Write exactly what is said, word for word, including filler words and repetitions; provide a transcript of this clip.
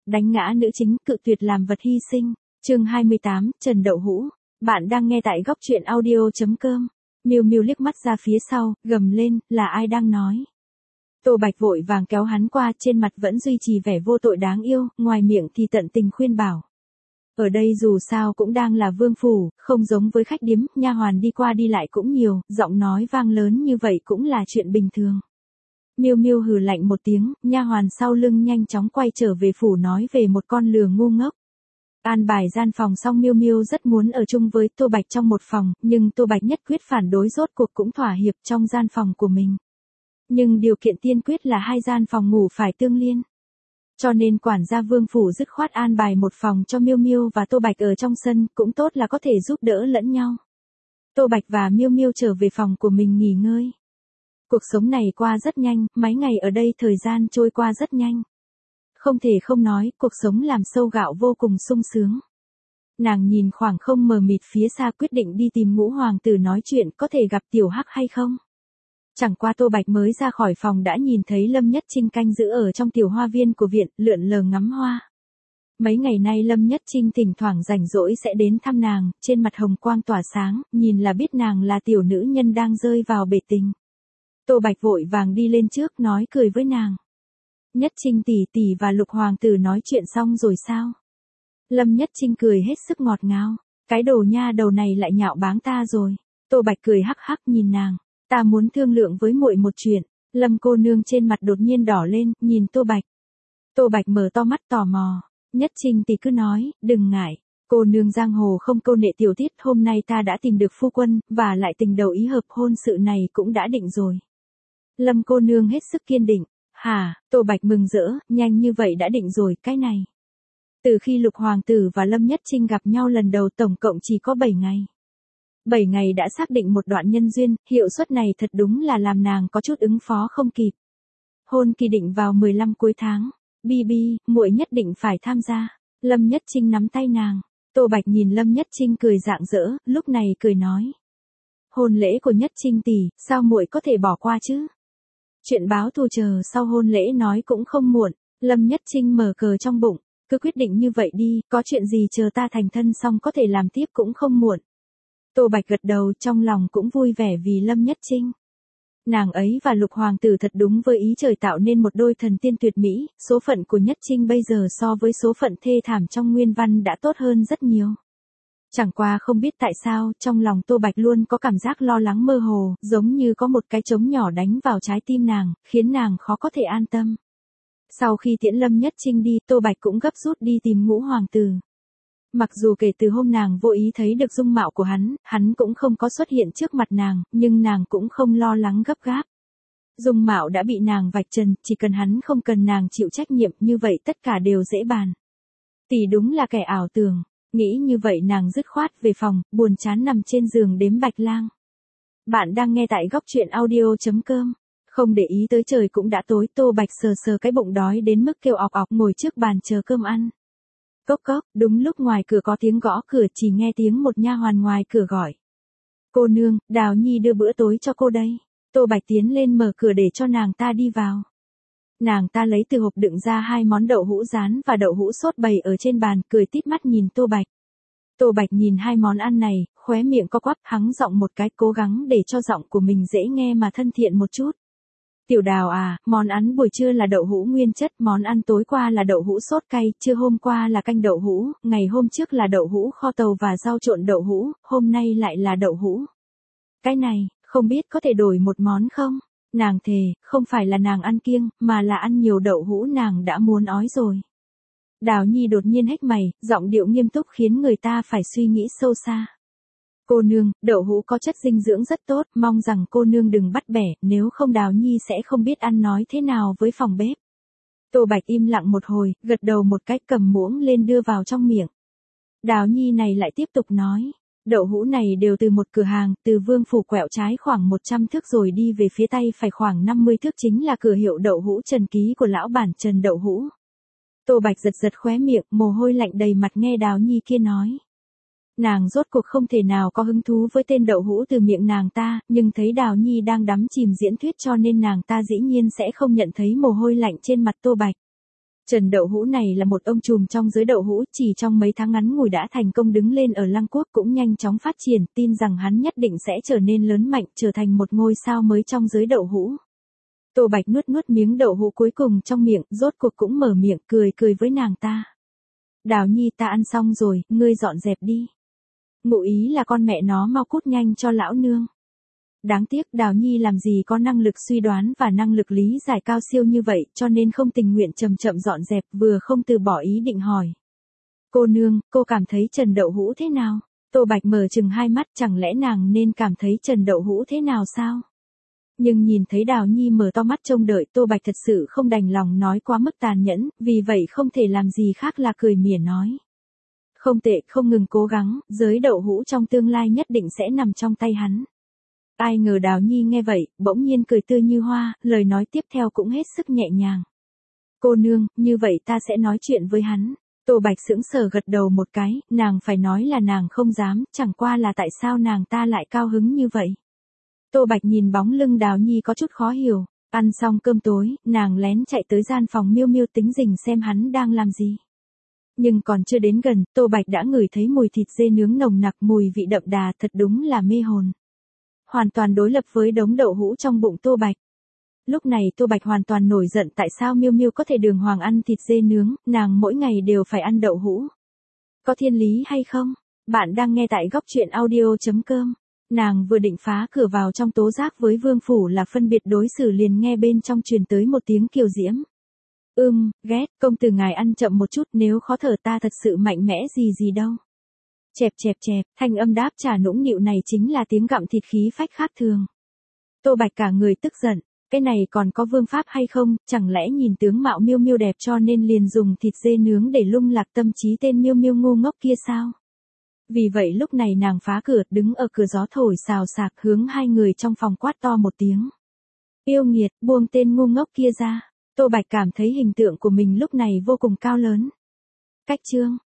đánh ngã nữ chính, cự tuyệt làm vật hy sinh. Chương hai mươi tám, Trần Đậu Hũ. Bạn đang nghe tại góc truyện audio chấm com. Miu Miu liếc mắt ra phía sau, gầm lên, là ai đang nói? Tô Bạch vội vàng kéo hắn qua, trên mặt vẫn duy trì vẻ vô tội đáng yêu, ngoài miệng thì tận tình khuyên bảo. Ở đây dù sao cũng đang là vương phủ, không giống với khách điếm, nha hoàn đi qua đi lại cũng nhiều, giọng nói vang lớn như vậy cũng là chuyện bình thường. Miu Miu hừ lạnh một tiếng, nha hoàn sau lưng nhanh chóng quay trở về phủ nói về một con lừa ngu ngốc. An bài gian phòng xong, Miu Miu rất muốn ở chung với Tô Bạch trong một phòng, nhưng Tô Bạch nhất quyết phản đối, rốt cuộc cũng thỏa hiệp trong gian phòng của mình. Nhưng điều kiện tiên quyết là hai gian phòng ngủ phải tương liên. Cho nên quản gia vương phủ dứt khoát an bài một phòng cho Miu Miu và Tô Bạch ở trong sân, cũng tốt là có thể giúp đỡ lẫn nhau. Tô Bạch và Miu Miu trở về phòng của mình nghỉ ngơi. Cuộc sống này qua rất nhanh, mấy ngày ở đây thời gian trôi qua rất nhanh. Không thể không nói, cuộc sống làm sâu gạo vô cùng sung sướng. Nàng nhìn khoảng không mờ mịt phía xa, quyết định đi tìm Ngũ hoàng tử nói chuyện, có thể gặp Tiểu Hắc hay không. Chẳng qua Tô Bạch mới ra khỏi phòng đã nhìn thấy Lâm Nhất Trinh canh giữ ở trong tiểu hoa viên của viện, lượn lờ ngắm hoa. Mấy ngày nay Lâm Nhất Trinh thỉnh thoảng rảnh rỗi sẽ đến thăm nàng, trên mặt hồng quang tỏa sáng, nhìn là biết nàng là tiểu nữ nhân đang rơi vào bể tình. Tô Bạch vội vàng đi lên trước nói cười với nàng. Nhất Trinh tỷ tỷ và Lục hoàng tử nói chuyện xong rồi sao? Lâm Nhất Trinh cười hết sức ngọt ngào. Cái đồ nha đầu này lại nhạo báng ta rồi. Tô Bạch cười hắc hắc nhìn nàng. Ta muốn thương lượng với muội một chuyện. Lâm cô nương trên mặt đột nhiên đỏ lên, nhìn Tô Bạch. Tô Bạch mở to mắt tò mò. Nhất Trinh tỷ cứ nói, đừng ngại. Cô nương giang hồ không câu nệ tiểu tiết, hôm nay ta đã tìm được phu quân, và lại tình đầu ý hợp, hôn sự này cũng đã định rồi. Lâm cô nương hết sức kiên định. Hả, Tô Bạch mừng rỡ, nhanh như vậy đã định rồi, cái này. Từ khi Lục hoàng tử và Lâm Nhất Trinh gặp nhau lần đầu tổng cộng chỉ có bảy ngày. bảy ngày đã xác định một đoạn nhân duyên, hiệu suất này thật đúng là làm nàng có chút ứng phó không kịp. Hôn kỳ định vào mười lăm cuối tháng. Bi bi, muội nhất định phải tham gia. Lâm Nhất Trinh nắm tay nàng. Tô Bạch nhìn Lâm Nhất Trinh cười rạng rỡ, lúc này cười nói. Hôn lễ của Nhất Trinh tỷ, sao muội có thể bỏ qua chứ? Chuyện báo thù chờ sau hôn lễ nói cũng không muộn. Lâm Nhất Trinh mở cờ trong bụng. Cứ quyết định như vậy đi, có chuyện gì chờ ta thành thân xong có thể làm tiếp cũng không muộn. Tô Bạch gật đầu, trong lòng cũng vui vẻ vì Lâm Nhất Trinh. Nàng ấy và Lục hoàng tử thật đúng với ý trời tạo nên một đôi thần tiên tuyệt mỹ, số phận của Nhất Trinh bây giờ so với số phận thê thảm trong nguyên văn đã tốt hơn rất nhiều. Chẳng qua không biết tại sao, trong lòng Tô Bạch luôn có cảm giác lo lắng mơ hồ, giống như có một cái trống nhỏ đánh vào trái tim nàng, khiến nàng khó có thể an tâm. Sau khi tiễn Lâm Nhất Trinh đi, Tô Bạch cũng gấp rút đi tìm Ngũ hoàng tử. Mặc dù kể từ hôm nàng vô ý thấy được dung mạo của hắn, hắn cũng không có xuất hiện trước mặt nàng, nhưng nàng cũng không lo lắng gấp gáp. Dung mạo đã bị nàng vạch trần, chỉ cần hắn không cần nàng chịu trách nhiệm, như vậy tất cả đều dễ bàn. Tỷ đúng là kẻ ảo tưởng. Nghĩ như vậy nàng dứt khoát về phòng, buồn chán nằm trên giường đếm bạch lang. Bạn đang nghe tại góc truyện audio chấm com. Không để ý tới trời cũng đã tối, Tô Bạch sờ sờ cái bụng đói đến mức kêu ọc ọc, ngồi trước bàn chờ cơm ăn. Cốc cốc, đúng lúc ngoài cửa có tiếng gõ cửa, chỉ nghe tiếng một nha hoàn ngoài cửa gọi. Cô nương, Đào Nhi đưa bữa tối cho cô đây. Tô Bạch tiến lên mở cửa để cho nàng ta đi vào. Nàng ta lấy từ hộp đựng ra hai món đậu hũ rán và đậu hũ sốt bày ở trên bàn, cười tít mắt nhìn Tô Bạch. Tô Bạch nhìn hai món ăn này, khóe miệng co quắp, hắng giọng một cái, cố gắng để cho giọng của mình dễ nghe mà thân thiện một chút. Tiểu Đào à, món ăn buổi trưa là đậu hũ nguyên chất, món ăn tối qua là đậu hũ sốt cay, trưa hôm qua là canh đậu hũ, ngày hôm trước là đậu hũ kho tàu và rau trộn đậu hũ, hôm nay lại là đậu hũ. Cái này, không biết có thể đổi một món không? Nàng thề, không phải là nàng ăn kiêng, mà là ăn nhiều đậu hũ nàng đã muốn ói rồi. Đào Nhi đột nhiên hét mày, giọng điệu nghiêm túc khiến người ta phải suy nghĩ sâu xa. Cô nương, đậu hũ có chất dinh dưỡng rất tốt, mong rằng cô nương đừng bắt bẻ, nếu không Đào Nhi sẽ không biết ăn nói thế nào với phòng bếp. Tô Bạch im lặng một hồi, gật đầu một cách, cầm muỗng lên đưa vào trong miệng. Đào Nhi này lại tiếp tục nói. Đậu hũ này đều từ một cửa hàng, từ Vương phủ quẹo trái khoảng một trăm thước rồi đi về phía tây phải khoảng năm mươi thước chính là cửa hiệu đậu hũ Trần Ký của lão bản Trần Đậu Hũ. Tô Bạch giật giật khóe miệng, mồ hôi lạnh đầy mặt nghe Đào Nhi kia nói. Nàng rốt cuộc không thể nào có hứng thú với tên đậu hũ từ miệng nàng ta, nhưng thấy Đào Nhi đang đắm chìm diễn thuyết cho nên nàng ta dĩ nhiên sẽ không nhận thấy mồ hôi lạnh trên mặt Tô Bạch. Trần Đậu Hũ này là một ông trùm trong giới đậu hũ, chỉ trong mấy tháng ngắn ngủi đã thành công đứng lên ở Lăng Quốc, cũng nhanh chóng phát triển, tin rằng hắn nhất định sẽ trở nên lớn mạnh, trở thành một ngôi sao mới trong giới đậu hũ. Tô Bạch nuốt nuốt miếng đậu hũ cuối cùng trong miệng, rốt cuộc cũng mở miệng, cười cười với nàng ta. Đào Nhi, ta ăn xong rồi, ngươi dọn dẹp đi. Ngụ ý là con mẹ nó mau cút nhanh cho lão nương. Đáng tiếc Đào Nhi làm gì có năng lực suy đoán và năng lực lý giải cao siêu như vậy, cho nên không tình nguyện chậm chậm dọn dẹp, vừa không từ bỏ ý định hỏi. Cô nương, cô cảm thấy Trần Đậu Hũ thế nào? Tô Bạch mở chừng hai mắt, chẳng lẽ nàng nên cảm thấy Trần Đậu Hũ thế nào sao? Nhưng nhìn thấy Đào Nhi mở to mắt trông đợi, Tô Bạch thật sự không đành lòng nói quá mức tàn nhẫn, vì vậy không thể làm gì khác là cười mỉa nói. Không tệ, không ngừng cố gắng, giới đậu hũ trong tương lai nhất định sẽ nằm trong tay hắn. Ai ngờ Đào Nhi nghe vậy, bỗng nhiên cười tươi như hoa, lời nói tiếp theo cũng hết sức nhẹ nhàng. Cô nương, như vậy ta sẽ nói chuyện với hắn. Tô Bạch sững sờ gật đầu một cái, nàng phải nói là nàng không dám, chẳng qua là tại sao nàng ta lại cao hứng như vậy. Tô Bạch nhìn bóng lưng Đào Nhi có chút khó hiểu, ăn xong cơm tối, nàng lén chạy tới gian phòng Miêu Miêu tính rình xem hắn đang làm gì. Nhưng còn chưa đến gần, Tô Bạch đã ngửi thấy mùi thịt dê nướng nồng nặc, mùi vị đậm đà, thật đúng là mê hồn. Hoàn toàn đối lập với đống đậu hũ trong bụng Tô Bạch. Lúc này Tô Bạch hoàn toàn nổi giận tại sao Miêu Miêu có thể đường hoàng ăn thịt dê nướng, nàng mỗi ngày đều phải ăn đậu hũ. Có thiên lý hay không? Bạn đang nghe tại góc truyện audio chấm com. Nàng vừa định phá cửa vào trong tố giác với Vương Phủ là phân biệt đối xử liền nghe bên trong truyền tới một tiếng kiều diễm. Ưm, ghét, công tử ngài ăn chậm một chút, nếu khó thở ta thật sự mạnh mẽ gì gì đâu. Chẹp chẹp chẹp, thanh âm đáp trả nũng nịu này chính là tiếng gặm thịt khí phách khác thường. Tô Bạch cả người tức giận, cái này còn có vương pháp hay không, chẳng lẽ nhìn tướng mạo Miêu Miêu đẹp cho nên liền dùng thịt dê nướng để lung lạc tâm trí tên Miêu Miêu ngu ngốc kia sao? Vì vậy lúc này nàng phá cửa, đứng ở cửa gió thổi xào xạc hướng hai người trong phòng quát to một tiếng. Yêu nghiệt, buông tên ngu ngốc kia ra. Tô Bạch cảm thấy hình tượng của mình lúc này vô cùng cao lớn. Cách chương,